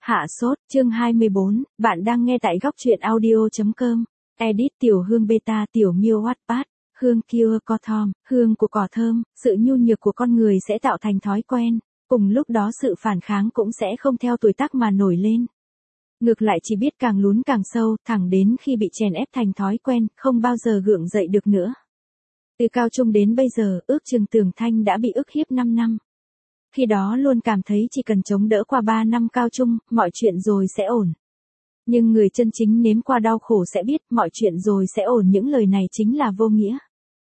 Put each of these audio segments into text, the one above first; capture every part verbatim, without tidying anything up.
Hạ sốt, chương hai mươi bốn, bạn đang nghe tại góc truyện audio.com. Edit Tiểu Hương Beta Tiểu Miêu Wattpad. Hương Cure Cotton, hương của cỏ thơm, sự nhu nhược của con người sẽ tạo thành thói quen, cùng lúc đó sự phản kháng cũng sẽ không theo tuổi tác mà nổi lên. Ngược lại chỉ biết càng lún càng sâu, thẳng đến khi bị chèn ép thành thói quen, không bao giờ gượng dậy được nữa. Từ cao trung đến bây giờ, ước chừng Tưởng Thanh đã bị ức hiếp năm năm. Khi đó luôn cảm thấy chỉ cần chống đỡ qua ba năm cao trung, mọi chuyện rồi sẽ ổn. Nhưng người chân chính nếm qua đau khổ sẽ biết mọi chuyện rồi sẽ ổn, những lời này chính là vô nghĩa.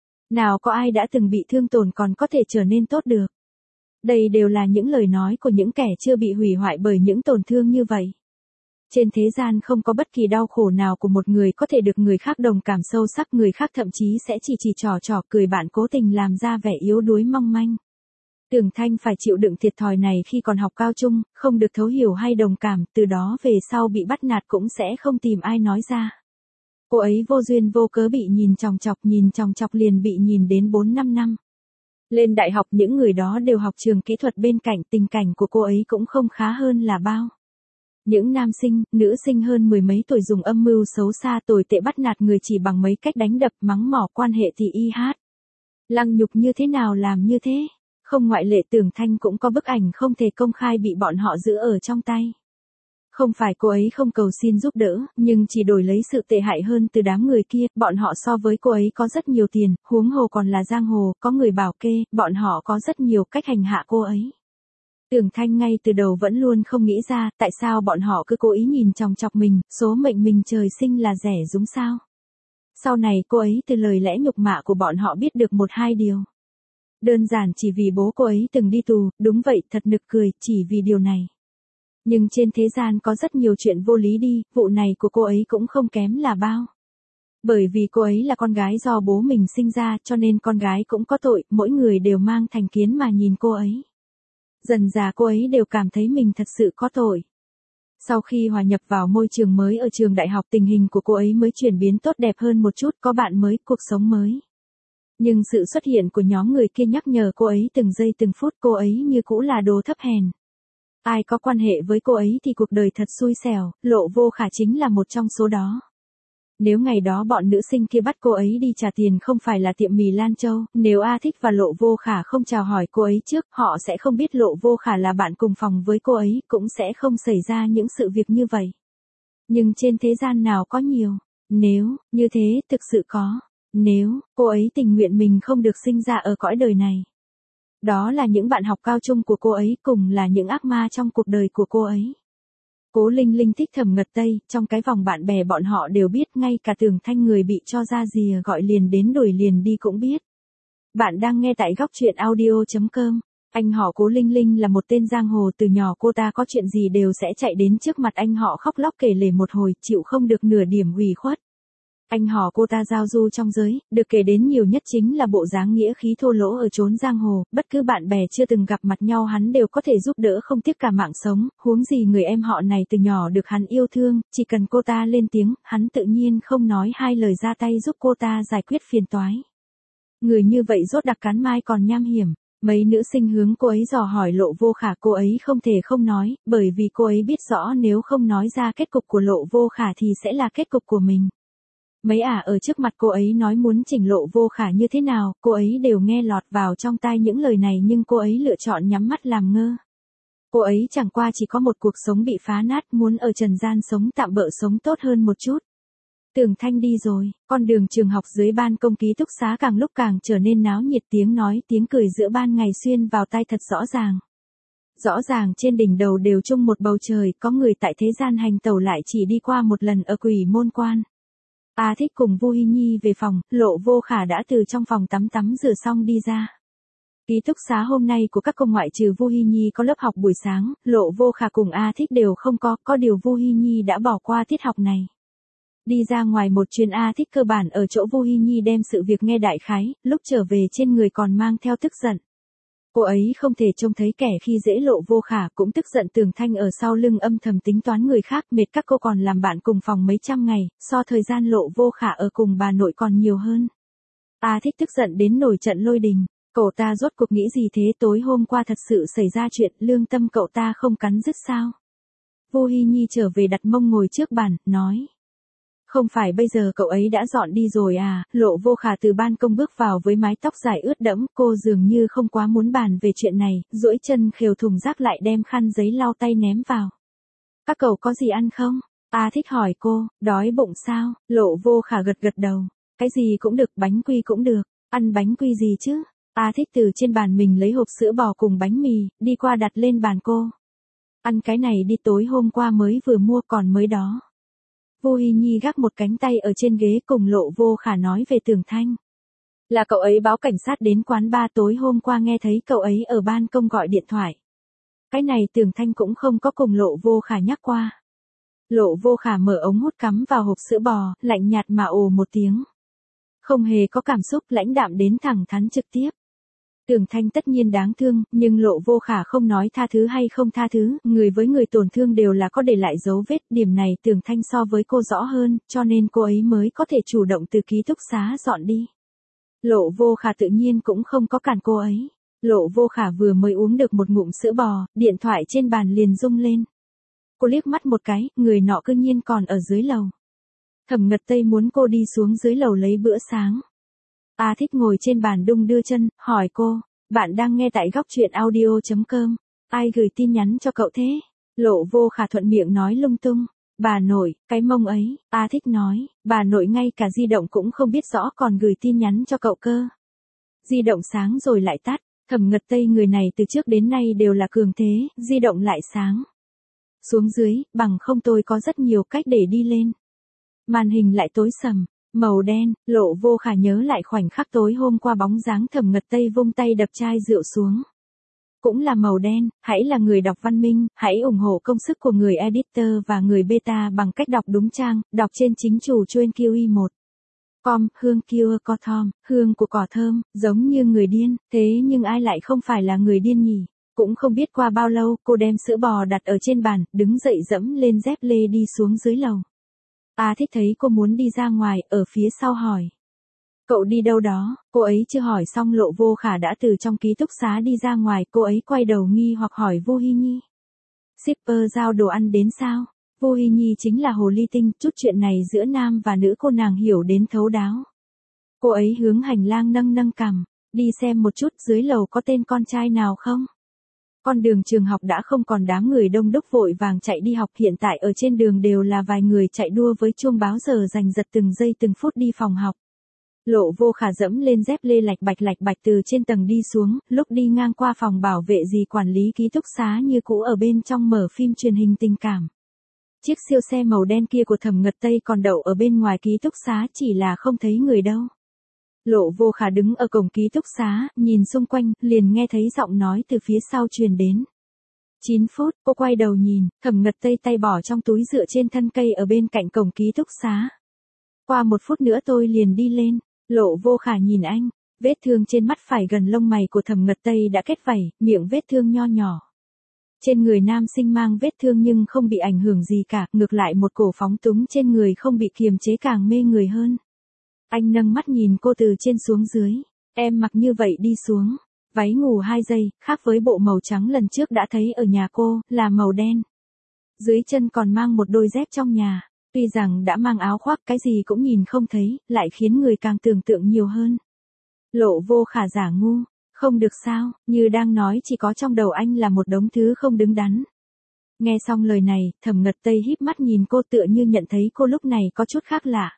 Nào có ai đã từng bị thương tổn còn có thể trở nên tốt được. Đây đều là những lời nói của những kẻ chưa bị hủy hoại bởi những tổn thương như vậy. Trên thế gian không có bất kỳ đau khổ nào của một người có thể được người khác đồng cảm sâu sắc, người khác thậm chí sẽ chỉ chỉ trò trò cười bạn cố tình làm ra vẻ yếu đuối mong manh. Tưởng Thanh phải chịu đựng thiệt thòi này khi còn học cao trung, không được thấu hiểu hay đồng cảm, từ đó về sau bị bắt nạt cũng sẽ không tìm ai nói ra. Cô ấy vô duyên vô cớ bị nhìn chòng chọc, nhìn chòng chọc liền bị nhìn đến bốn năm năm. Lên đại học những người đó đều học trường kỹ thuật bên cạnh, tình cảnh của cô ấy cũng không khá hơn là bao. Những nam sinh, nữ sinh hơn mười mấy tuổi dùng âm mưu xấu xa tồi tệ bắt nạt người chỉ bằng mấy cách đánh đập, mắng mỏ, quan hệ thì y hát. Lăng nhục như thế nào làm như thế. Không ngoại lệ, Tưởng Thanh cũng có bức ảnh không thể công khai bị bọn họ giữ ở trong tay. Không phải cô ấy không cầu xin giúp đỡ, nhưng chỉ đổi lấy sự tệ hại hơn từ đám người kia, bọn họ so với cô ấy có rất nhiều tiền, huống hồ còn là giang hồ, có người bảo kê, bọn họ có rất nhiều cách hành hạ cô ấy. Tưởng Thanh ngay từ đầu vẫn luôn không nghĩ ra, tại sao bọn họ cứ cố ý nhìn chòng chọc mình, số mệnh mình trời sinh là rẻ rúng sao. Sau này cô ấy từ lời lẽ nhục mạ của bọn họ biết được một hai điều. Đơn giản chỉ vì bố cô ấy từng đi tù, đúng vậy, thật nực cười, chỉ vì điều này. Nhưng trên thế gian có rất nhiều chuyện vô lý đi, vụ này của cô ấy cũng không kém là bao. Bởi vì cô ấy là con gái do bố mình sinh ra, cho nên con gái cũng có tội, mỗi người đều mang thành kiến mà nhìn cô ấy. Dần dà cô ấy đều cảm thấy mình thật sự có tội. Sau khi hòa nhập vào môi trường mới ở trường đại học, tình hình của cô ấy mới chuyển biến tốt đẹp hơn một chút, có bạn mới, cuộc sống mới. Nhưng sự xuất hiện của nhóm người kia nhắc nhở cô ấy từng giây từng phút cô ấy như cũ là đồ thấp hèn. Ai có quan hệ với cô ấy thì cuộc đời thật xui xẻo, Lộ Vô Khả chính là một trong số đó. Nếu ngày đó bọn nữ sinh kia bắt cô ấy đi trả tiền không phải là tiệm mì Lan Châu, nếu A Thích và Lộ Vô Khả không chào hỏi cô ấy trước, họ sẽ không biết Lộ Vô Khả là bạn cùng phòng với cô ấy, cũng sẽ không xảy ra những sự việc như vậy. Nhưng trên thế gian nào có nhiều, nếu, như thế, thực sự có. Nếu, cô ấy tình nguyện mình không được sinh ra ở cõi đời này. Đó là những bạn học cao trung của cô ấy, cùng là những ác ma trong cuộc đời của cô ấy. Cố Linh Linh thích Thẩm Ngật Tây, trong cái vòng bạn bè bọn họ đều biết, ngay cả Tưởng Thanh người bị cho ra rìa gọi liền đến đuổi liền đi cũng biết. Bạn đang nghe tại góc truyện audio.com. Anh họ Cố Linh Linh là một tên giang hồ, từ nhỏ cô ta có chuyện gì đều sẽ chạy đến trước mặt anh họ khóc lóc kể lể một hồi, chịu không được nửa điểm ủy khuất. Anh họ cô ta giao du trong giới, được kể đến nhiều nhất chính là bộ dáng nghĩa khí thô lỗ ở chốn giang hồ, bất cứ bạn bè chưa từng gặp mặt nhau hắn đều có thể giúp đỡ không tiếc cả mạng sống, huống gì người em họ này từ nhỏ được hắn yêu thương, chỉ cần cô ta lên tiếng, hắn tự nhiên không nói hai lời ra tay giúp cô ta giải quyết phiền toái. Người như vậy rốt đặc cắn mai còn nham hiểm. Mấy nữ sinh hướng cô ấy dò hỏi Lộ Vô Khả, cô ấy không thể không nói, bởi vì cô ấy biết rõ nếu không nói ra kết cục của Lộ Vô Khả thì sẽ là kết cục của mình. Mấy ả ở trước mặt cô ấy nói muốn chỉnh Lộ Vô Khả như thế nào, cô ấy đều nghe lọt vào trong tai những lời này, nhưng cô ấy lựa chọn nhắm mắt làm ngơ. Cô ấy chẳng qua chỉ có một cuộc sống bị phá nát, muốn ở trần gian sống tạm bợ, sống tốt hơn một chút. Tưởng Thanh đi rồi, con đường trường học dưới ban công ký túc xá càng lúc càng trở nên náo nhiệt, tiếng nói tiếng cười giữa ban ngày xuyên vào tai thật rõ ràng. Rõ ràng trên đỉnh đầu đều chung một bầu trời, có người tại thế gian hành tẩu lại chỉ đi qua một lần ở Quỷ Môn Quan. A Thích cùng Vu Hi Nhi về phòng, Lộ Vô Khả đã từ trong phòng tắm tắm rửa xong đi ra. Ký túc xá hôm nay của các cô ngoại trừ Vu Hi Nhi có lớp học buổi sáng, Lộ Vô Khả cùng A Thích đều không có, có điều Vu Hi Nhi đã bỏ qua tiết học này. Đi ra ngoài một chuyến, A Thích cơ bản ở chỗ Vu Hi Nhi đem sự việc nghe đại khái, lúc trở về trên người còn mang theo tức giận. Cô ấy không thể trông thấy kẻ khi dễ Lộ Vô Khả, cũng tức giận Tưởng Thanh ở sau lưng âm thầm tính toán người khác, mệt các cô còn làm bạn cùng phòng mấy trăm ngày, so thời gian Lộ Vô Khả ở cùng bà nội còn nhiều hơn. A Thích tức giận đến nổi trận lôi đình, cậu ta rốt cuộc nghĩ gì thế, tối hôm qua thật sự xảy ra chuyện, lương tâm cậu ta không cắn rứt sao? Vu Hi Nhi trở về đặt mông ngồi trước bàn, nói. Không phải bây giờ cậu ấy đã dọn đi rồi à? Lộ Vô Khả từ ban công bước vào với mái tóc dài ướt đẫm, cô dường như không quá muốn bàn về chuyện này, duỗi chân khều thùng rác lại đem khăn giấy lau tay ném vào. Các cậu có gì ăn không? A Thích hỏi cô, đói bụng sao? Lộ Vô Khả gật gật đầu. Cái gì cũng được, bánh quy cũng được, ăn bánh quy gì chứ? A Thích từ trên bàn mình lấy hộp sữa bò cùng bánh mì, đi qua đặt lên bàn cô. Ăn cái này đi, tối hôm qua mới vừa mua còn mới đó. Vu Hi Nhi gác một cánh tay ở trên ghế cùng Lộ Vô Khả nói về Tưởng Thanh. Là cậu ấy báo cảnh sát đến quán bar tối hôm qua, nghe thấy cậu ấy ở ban công gọi điện thoại. Cái này Tưởng Thanh cũng không có cùng Lộ Vô Khả nhắc qua. Lộ Vô Khả mở ống hút cắm vào hộp sữa bò, lạnh nhạt mà ồ một tiếng. Không hề có cảm xúc, lãnh đạm đến thẳng thắn trực tiếp. Tưởng Thanh tất nhiên đáng thương, nhưng Lộ Vô Khả không nói tha thứ hay không tha thứ, người với người tổn thương đều là có để lại dấu vết, điểm này Tưởng Thanh so với cô rõ hơn, cho nên cô ấy mới có thể chủ động từ ký túc xá dọn đi. Lộ Vô Khả tự nhiên cũng không có cản cô ấy. Lộ Vô Khả vừa mới uống được một ngụm sữa bò, điện thoại trên bàn liền rung lên. Cô liếc mắt một cái, người nọ cư nhiên còn ở dưới lầu. Thẩm Ngật Tây muốn cô đi xuống dưới lầu lấy bữa sáng. A Thích ngồi trên bàn đung đưa chân, hỏi cô, bạn đang nghe tại góc truyện audio chấm com, ai gửi tin nhắn cho cậu thế? Lộ Vô Khả thuận miệng nói lung tung, bà nội, cái mông ấy. A Thích nói, bà nội ngay cả di động cũng không biết rõ còn gửi tin nhắn cho cậu cơ. Di động sáng rồi lại tắt, Thẩm Ngật Tây người này từ trước đến nay đều là cường thế, di động lại sáng. Xuống dưới, bằng không tôi có rất nhiều cách để đi lên. Màn hình lại tối sầm. Màu đen. Lộ Vô Khả nhớ lại khoảnh khắc tối hôm qua, bóng dáng Thẩm Ngật Tây vung tay đập chai rượu xuống. Cũng là màu đen. Hãy là người đọc văn minh, hãy ủng hộ công sức của người editor và người beta bằng cách đọc đúng trang, đọc trên chính chủ chuyên Q I một. Com, hương Q Co Thom, hương của cỏ thơm, giống như người điên, thế nhưng ai lại không phải là người điên nhỉ? Cũng không biết qua bao lâu, cô đem sữa bò đặt ở trên bàn, đứng dậy dẫm lên dép lê đi xuống dưới lầu. A Thích thấy cô muốn đi ra ngoài, ở phía sau hỏi. Cậu đi đâu đó? Cô ấy chưa hỏi xong, Lộ Vô Khả đã từ trong ký túc xá đi ra ngoài, cô ấy quay đầu nghi hoặc hỏi Vu Hi Nhi. Shipper giao đồ ăn đến sao? Vu Hi Nhi chính là hồ ly tinh, chút chuyện này giữa nam và nữ cô nàng hiểu đến thấu đáo. Cô ấy hướng hành lang nâng nâng cằm, đi xem một chút dưới lầu có tên con trai nào không? Con đường trường học đã không còn đám người đông đúc vội vàng chạy đi học, hiện tại ở trên đường đều là vài người chạy đua với chuông báo giờ giành giật từng giây từng phút đi phòng học. Lộ Vô Khả dẫm lên dép lê lạch bạch lạch bạch từ trên tầng đi xuống, lúc đi ngang qua phòng bảo vệ dì quản lý ký túc xá như cũ ở bên trong mở phim truyền hình tình cảm. Chiếc siêu xe màu đen kia của Thẩm Ngật Tây còn đậu ở bên ngoài ký túc xá, chỉ là không thấy người đâu. Lộ Vô Khả đứng ở cổng ký túc xá, nhìn xung quanh, liền nghe thấy giọng nói từ phía sau truyền đến. chín phút, cô quay đầu nhìn, Thẩm Ngật Tây tay bỏ trong túi dựa trên thân cây ở bên cạnh cổng ký túc xá. Qua một phút nữa tôi liền đi lên. Lộ Vô Khả nhìn anh, vết thương trên mắt phải gần lông mày của Thẩm Ngật Tây đã kết vảy, miệng vết thương nho nhỏ. Trên người nam sinh mang vết thương nhưng không bị ảnh hưởng gì cả, ngược lại một cổ phóng túng trên người không bị kiềm chế càng mê người hơn. Anh nâng mắt nhìn cô từ trên xuống dưới, em mặc như vậy đi xuống, váy ngủ hai giây, khác với bộ màu trắng lần trước đã thấy ở nhà cô, là màu đen. Dưới chân còn mang một đôi dép trong nhà, tuy rằng đã mang áo khoác, cái gì cũng nhìn không thấy, lại khiến người càng tưởng tượng nhiều hơn. Lộ Vô Khả giả ngu, không được sao, như đang nói chỉ có trong đầu anh là một đống thứ không đứng đắn. Nghe xong lời này, Thẩm Ngật Tây híp mắt nhìn cô tựa như nhận thấy cô lúc này có chút khác lạ.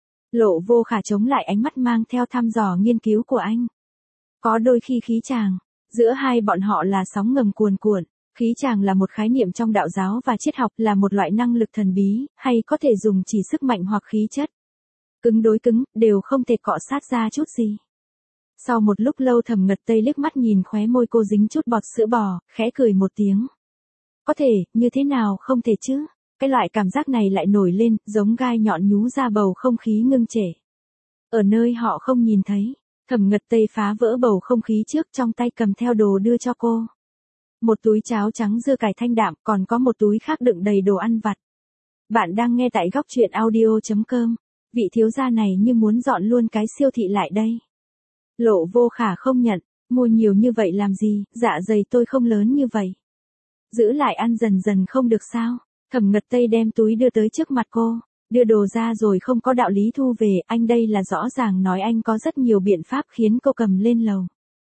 Lộ Vô Khả chống lại ánh mắt mang theo thăm dò nghiên cứu của anh. Có đôi khi khí tràng, giữa hai bọn họ là sóng ngầm cuồn cuộn. Khí tràng là một khái niệm trong đạo giáo và triết học, là một loại năng lực thần bí, hay có thể dùng chỉ sức mạnh hoặc khí chất. Cứng đối cứng, đều không thể cọ sát ra chút gì. Sau một lúc lâu Thẩm Ngật Tây liếc mắt nhìn khóe môi cô dính chút bọt sữa bò, khẽ cười một tiếng. Có thể, như thế nào không thể chứ? Cái loại cảm giác này lại nổi lên, giống gai nhọn nhú ra bầu không khí ngưng trệ. Ở nơi họ không nhìn thấy, Thẩm Ngật Tây phá vỡ bầu không khí trước, trong tay cầm theo đồ đưa cho cô. Một túi cháo trắng dưa cải thanh đạm, còn có một túi khác đựng đầy đồ ăn vặt. Bạn đang nghe tại góc truyện audio chấm com. Vị thiếu gia này như muốn dọn luôn cái siêu thị lại đây. Lộ Vô Khả không nhận, mua nhiều như vậy làm gì, dạ dày tôi không lớn như vậy. Giữ lại ăn dần dần không được sao? Thẩm Ngật Tây đem túi đưa tới trước mặt cô, đưa đồ ra rồi không có đạo lý thu về, anh đây là rõ ràng nói anh có rất nhiều biện pháp khiến cô cầm lên lầu.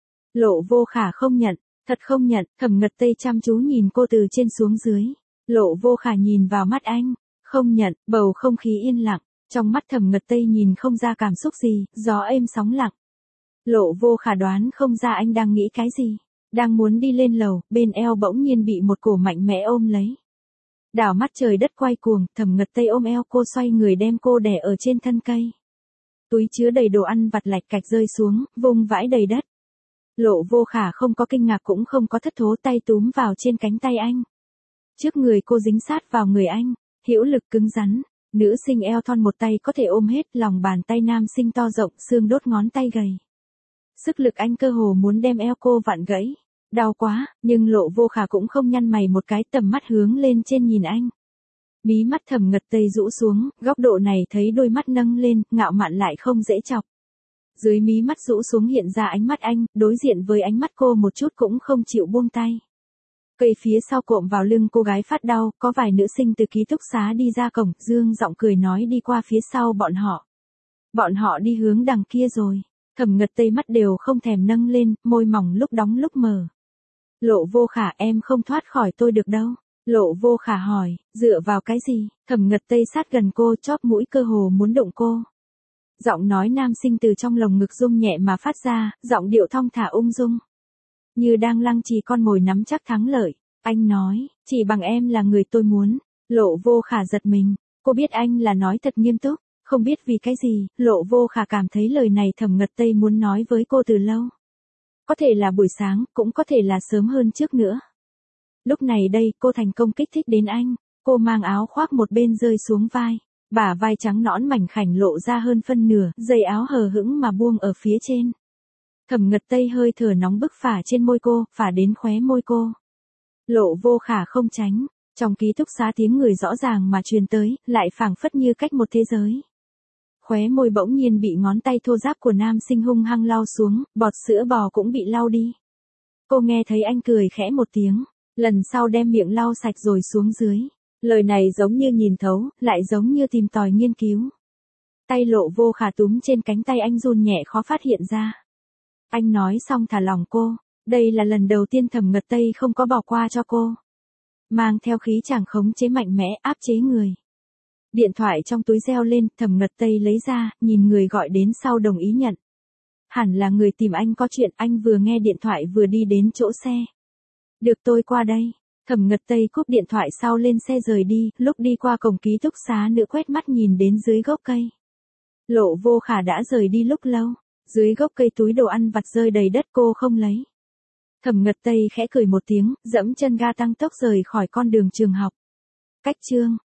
Lộ Vô Khả không nhận, thật không nhận, Thẩm Ngật Tây chăm chú nhìn cô từ trên xuống dưới. Lộ Vô Khả nhìn vào mắt anh, không nhận, bầu không khí yên lặng, trong mắt Thẩm Ngật Tây nhìn không ra cảm xúc gì, gió êm sóng lặng. Lộ Vô Khả đoán không ra anh đang nghĩ cái gì, đang muốn đi lên lầu, bên eo bỗng nhiên bị một cổ mạnh mẽ ôm lấy. Đảo mắt trời đất quay cuồng, Thẩm Ngật Tây ôm eo cô xoay người đem cô đè ở trên thân cây. Túi chứa đầy đồ ăn vặt lạch cạch rơi xuống, vung vãi đầy đất. Lộ Vô Khả không có kinh ngạc cũng không có thất thố, tay túm vào trên cánh tay anh. Trước người cô dính sát vào người anh, hữu lực cứng rắn, nữ sinh eo thon một tay có thể ôm hết, lòng bàn tay nam sinh to rộng, xương đốt ngón tay gầy. Sức lực anh cơ hồ muốn đem eo cô vặn gãy. Đau quá, nhưng Lộ Vô Khả cũng không nhăn mày một cái, tầm mắt hướng lên trên nhìn anh. Mí mắt Thẩm Ngật Tây rũ xuống, góc độ này thấy đôi mắt nâng lên, ngạo mạn lại không dễ chọc. Dưới mí mắt rũ xuống hiện ra ánh mắt anh, đối diện với ánh mắt cô một chút cũng không chịu buông tay. Cây phía sau cộm vào lưng cô gái phát đau, có vài nữ sinh từ ký túc xá đi ra cổng, dương giọng cười nói đi qua phía sau bọn họ. Bọn họ đi hướng đằng kia rồi. Thẩm Ngật Tây mắt đều không thèm nâng lên, môi mỏng lúc đóng lúc mở. Lộ Vô Khả, em không thoát khỏi tôi được đâu. Lộ Vô Khả hỏi, dựa vào cái gì? Thẩm Ngật Tây sát gần cô, chóp mũi cơ hồ muốn đụng cô. Giọng nói nam sinh từ trong lồng ngực rung nhẹ mà phát ra, giọng điệu thong thả ung dung. Như đang lăng trì con mồi nắm chắc thắng lợi. Anh nói, chỉ bằng em là người tôi muốn. Lộ Vô Khả giật mình, cô biết anh là nói thật nghiêm túc. Không biết vì cái gì, Lộ Vô Khả cảm thấy lời này Thẩm Ngật Tây muốn nói với cô từ lâu. Có thể là buổi sáng, cũng có thể là sớm hơn trước nữa. Lúc này đây, cô thành công kích thích đến anh. Cô mang áo khoác một bên rơi xuống vai. Bả vai trắng nõn mảnh khảnh lộ ra hơn phân nửa, dây áo hờ hững mà buông ở phía trên. Thẩm Ngật Tây hơi thở nóng bức phả trên môi cô, phả đến khóe môi cô. Lộ Vô Khả không tránh. Trong ký túc xá tiếng người rõ ràng mà truyền tới, lại phảng phất như cách một thế giới. Khóe môi bỗng nhiên bị ngón tay thô ráp của nam sinh hung hăng lau xuống, bọt sữa bò cũng bị lau đi. Cô nghe thấy anh cười khẽ một tiếng, lần sau đem miệng lau sạch rồi xuống dưới. Lời này giống như nhìn thấu, lại giống như tìm tòi nghiên cứu. Tay Lộ Vô Khả túm trên cánh tay anh run nhẹ khó phát hiện ra. Anh nói xong thả lỏng cô, đây là lần đầu tiên Thẩm Ngật Tây không có bỏ qua cho cô. Mang theo khí chàng khống chế mạnh mẽ áp chế người. Điện thoại trong túi reo lên, Thẩm Ngật Tây lấy ra, nhìn người gọi đến sau đồng ý nhận. Hẳn là người tìm anh có chuyện, anh vừa nghe điện thoại vừa đi đến chỗ xe. Được, tôi qua đây. Thẩm Ngật Tây cúp điện thoại sau lên xe rời đi, lúc đi qua cổng ký túc xá nữ quét mắt nhìn đến dưới gốc cây. Lộ Vô Khả đã rời đi lúc lâu, dưới gốc cây túi đồ ăn vặt rơi đầy đất cô không lấy. Thẩm Ngật Tây khẽ cười một tiếng, dẫm chân ga tăng tốc rời khỏi con đường trường học. Cách chương